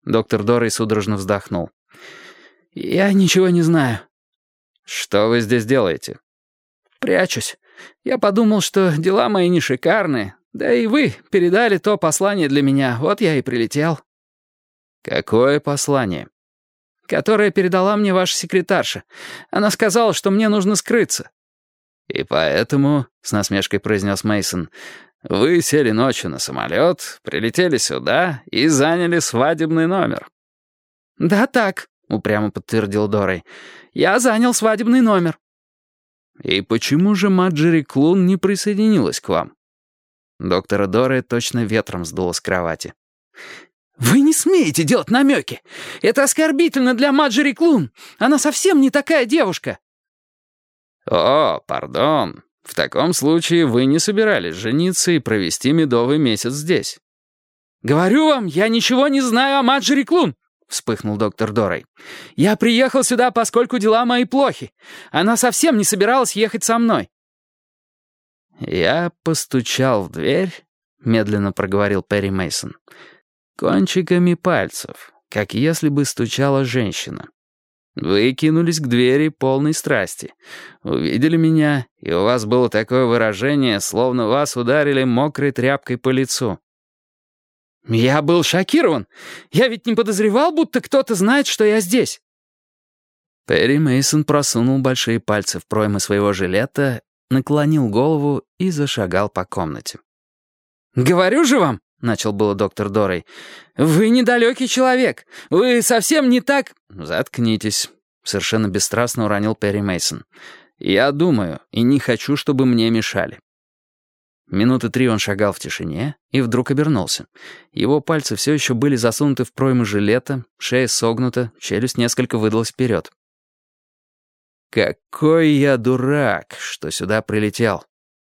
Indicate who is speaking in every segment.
Speaker 1: Доктор Дорей судорожно вздохнул. «Я ничего не знаю». «Что вы здесь делаете?» «Прячусь. Я подумал, что дела мои не шикарные. Да и вы передали то послание для меня, вот я и прилетел».
Speaker 2: «Какое послание?»
Speaker 1: «Которое передала мне ваша секретарша. Она сказала, что мне нужно скрыться».
Speaker 2: «И поэтому, — с насмешкой произнес Мейсон, — вы сели ночью на самолет, прилетели сюда и заняли свадебный номер».
Speaker 1: «Да так», — упрямо подтвердил Дорей. «Я занял свадебный номер».
Speaker 2: «И почему же Марджери Клун не присоединилась к вам?»
Speaker 1: Доктора Дорей точно ветром сдуло с кровати. «Вы не смеете делать намеки! Это оскорбительно для Марджери Клун! Она совсем не такая девушка!»
Speaker 2: «О, пардон. В таком случае вы не собирались жениться и провести медовый месяц здесь».
Speaker 1: «Говорю вам, я ничего не знаю о Марджери Клун!» — вспыхнул доктор Дорей. «Я приехал сюда, поскольку дела мои плохи. Она совсем не собиралась ехать со мной».
Speaker 2: «Я постучал в дверь», — медленно проговорил Перри Мейсон, «кончиками пальцев, как если бы стучала женщина. Вы кинулись к двери полной страсти, увидели меня, и у вас было такое выражение, словно вас ударили мокрой тряпкой по лицу».
Speaker 1: «Я был шокирован. Я ведь не подозревал, будто кто-то знает, что я здесь».
Speaker 2: Перри Мейсон просунул большие пальцы в проймы своего жилета, наклонил голову и зашагал по комнате.
Speaker 1: «Говорю же вам», — начал было доктор Дорей, — «вы недалекий человек. Вы совсем не так...»
Speaker 2: «Заткнитесь», — совершенно бесстрастно уронил Перри Мейсон. «Я думаю и не хочу, чтобы мне мешали». Минуты 3 он шагал в тишине и вдруг обернулся. Его пальцы все еще были засунуты в проймы жилета, шея согнута, челюсть несколько выдалась вперед. «Какой я дурак, что сюда прилетел!»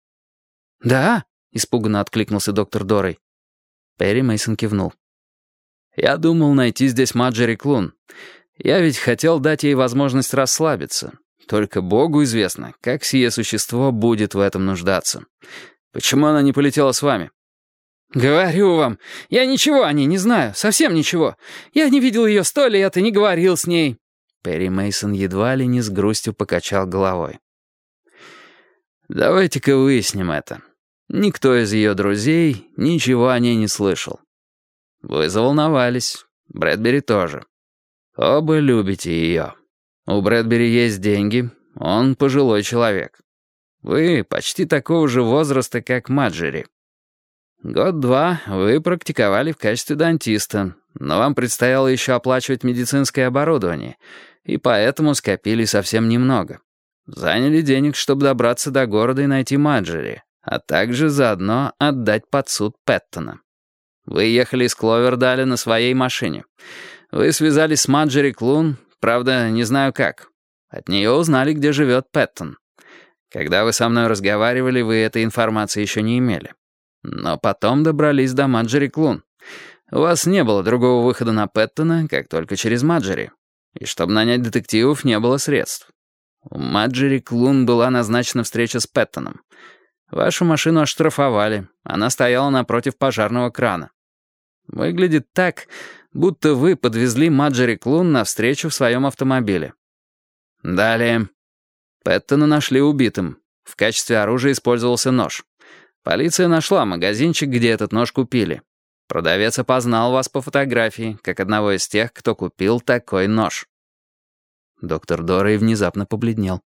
Speaker 1: «Да?» — испуганно откликнулся доктор Дорей.
Speaker 2: Перри Мейсон кивнул. «Я думал найти здесь Марджери Клун. Я ведь хотел дать ей возможность расслабиться. Только Богу известно, как сие существо будет в этом нуждаться. Почему она не полетела с вами?»
Speaker 1: «Говорю вам, я ничего о ней не знаю, совсем ничего. Я не видел ее 100 лет и не говорил с ней».
Speaker 2: Перри Мейсон едва ли не с грустью покачал головой. «Давайте-ка выясним это. Никто из ее друзей ничего о ней не слышал. Вы заволновались, Брэдбери тоже. Оба любите ее. У Брэдбери есть деньги, он пожилой человек. Вы почти такого же возраста, как Марджери. Год-два вы практиковали в качестве дантиста, но вам предстояло еще оплачивать медицинское оборудование, и поэтому скопили совсем немного. Заняли денег, чтобы добраться до города и найти Марджери, а также заодно отдать под суд Пэттона. Вы ехали из Кловердаля на своей машине. Вы связались с Марджери Клун, правда, не знаю как. От нее узнали, где живет Пэттон. Когда вы со мной разговаривали, вы этой информации еще не имели. Но потом добрались до Марджери Клун. У вас не было другого выхода на Пэттона, как только через Марджери. И чтобы нанять детективов, не было средств. У Марджери Клун была назначена встреча с Пэттоном. Вашу машину оштрафовали. Она стояла напротив пожарного крана. Выглядит так, будто вы подвезли Марджери Клун навстречу в своем автомобиле. Далее. Пэттона нашли убитым. В качестве оружия использовался нож. Полиция нашла магазинчик, где этот нож купили. Продавец опознал вас по фотографии, как одного из тех, кто купил такой нож. Доктор Дорей внезапно побледнел.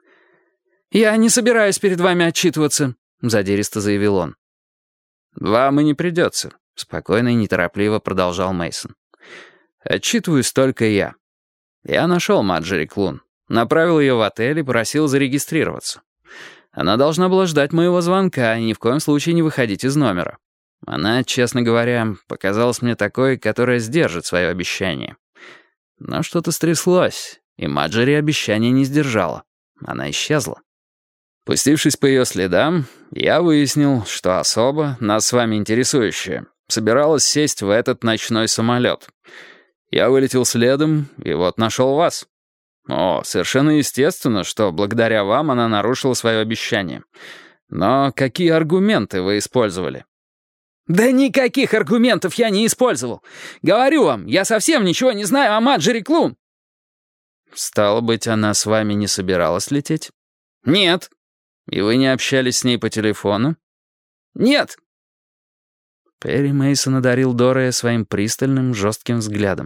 Speaker 1: «Я не собираюсь перед вами отчитываться», — задиристо заявил он.
Speaker 2: «Вам и не придется», — спокойно и неторопливо продолжал Мейсон. «Отчитываюсь только я. Я нашел Марджери Клун, направил ее в отель и просил зарегистрироваться. Она должна была ждать моего звонка и ни в коем случае не выходить из номера. Она, честно говоря, показалась мне такой, которая сдержит свое обещание. Но что-то стряслось, и Марджери обещание не сдержала. Она исчезла. Пустившись по ее следам, я выяснил, что особа, нас с вами интересующая, собиралась сесть в этот ночной самолет. Я вылетел следом, и вот нашел вас. О, совершенно естественно, что благодаря вам она нарушила свое обещание. Но какие аргументы вы использовали?»
Speaker 1: «Да никаких аргументов я не использовал. Говорю вам, я совсем ничего не знаю о Марджери Клун».
Speaker 2: «Стало быть, она с вами не собиралась лететь?»
Speaker 1: «Нет».
Speaker 2: «И вы не общались с ней по телефону?»
Speaker 1: «Нет».
Speaker 2: Перри Мейсон одарил Доррея своим пристальным, жестким взглядом.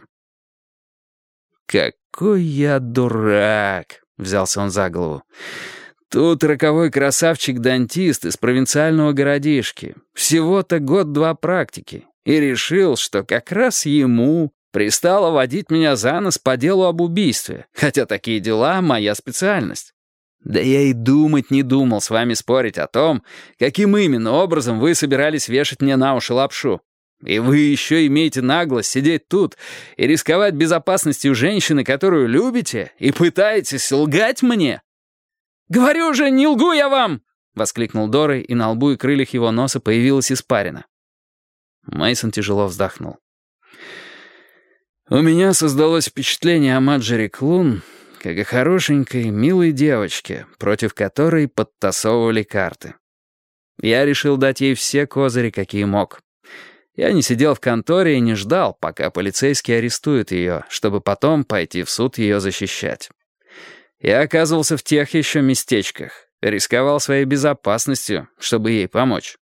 Speaker 2: «Какой я дурак!» — взялся он за голову. «Тут роковой красавчик-дантист из провинциального городишки. Всего-то год-два практики. И решил, что как раз ему пристало водить меня за нос по делу об убийстве, хотя такие дела — моя специальность. Да я и думать не думал с вами спорить о том, каким именно образом вы собирались вешать мне на уши лапшу. И вы еще имеете наглость сидеть тут и рисковать безопасностью женщины, которую любите, и пытаетесь лгать мне?»
Speaker 1: «Говорю же, не лгу я вам!» — воскликнул
Speaker 2: Доррей, и на лбу и крыльях его носа появилась испарина. Мейсон тяжело вздохнул. «У меня создалось впечатление о Марджери Клун как о хорошенькой, милой девочке, против которой подтасовывали карты. Я решил дать ей все козыри, какие мог. Я не сидел в конторе и не ждал, пока полицейские арестуют ее, чтобы потом пойти в суд ее защищать. Я оказывался в тех еще местечках, рисковал своей безопасностью, чтобы ей помочь.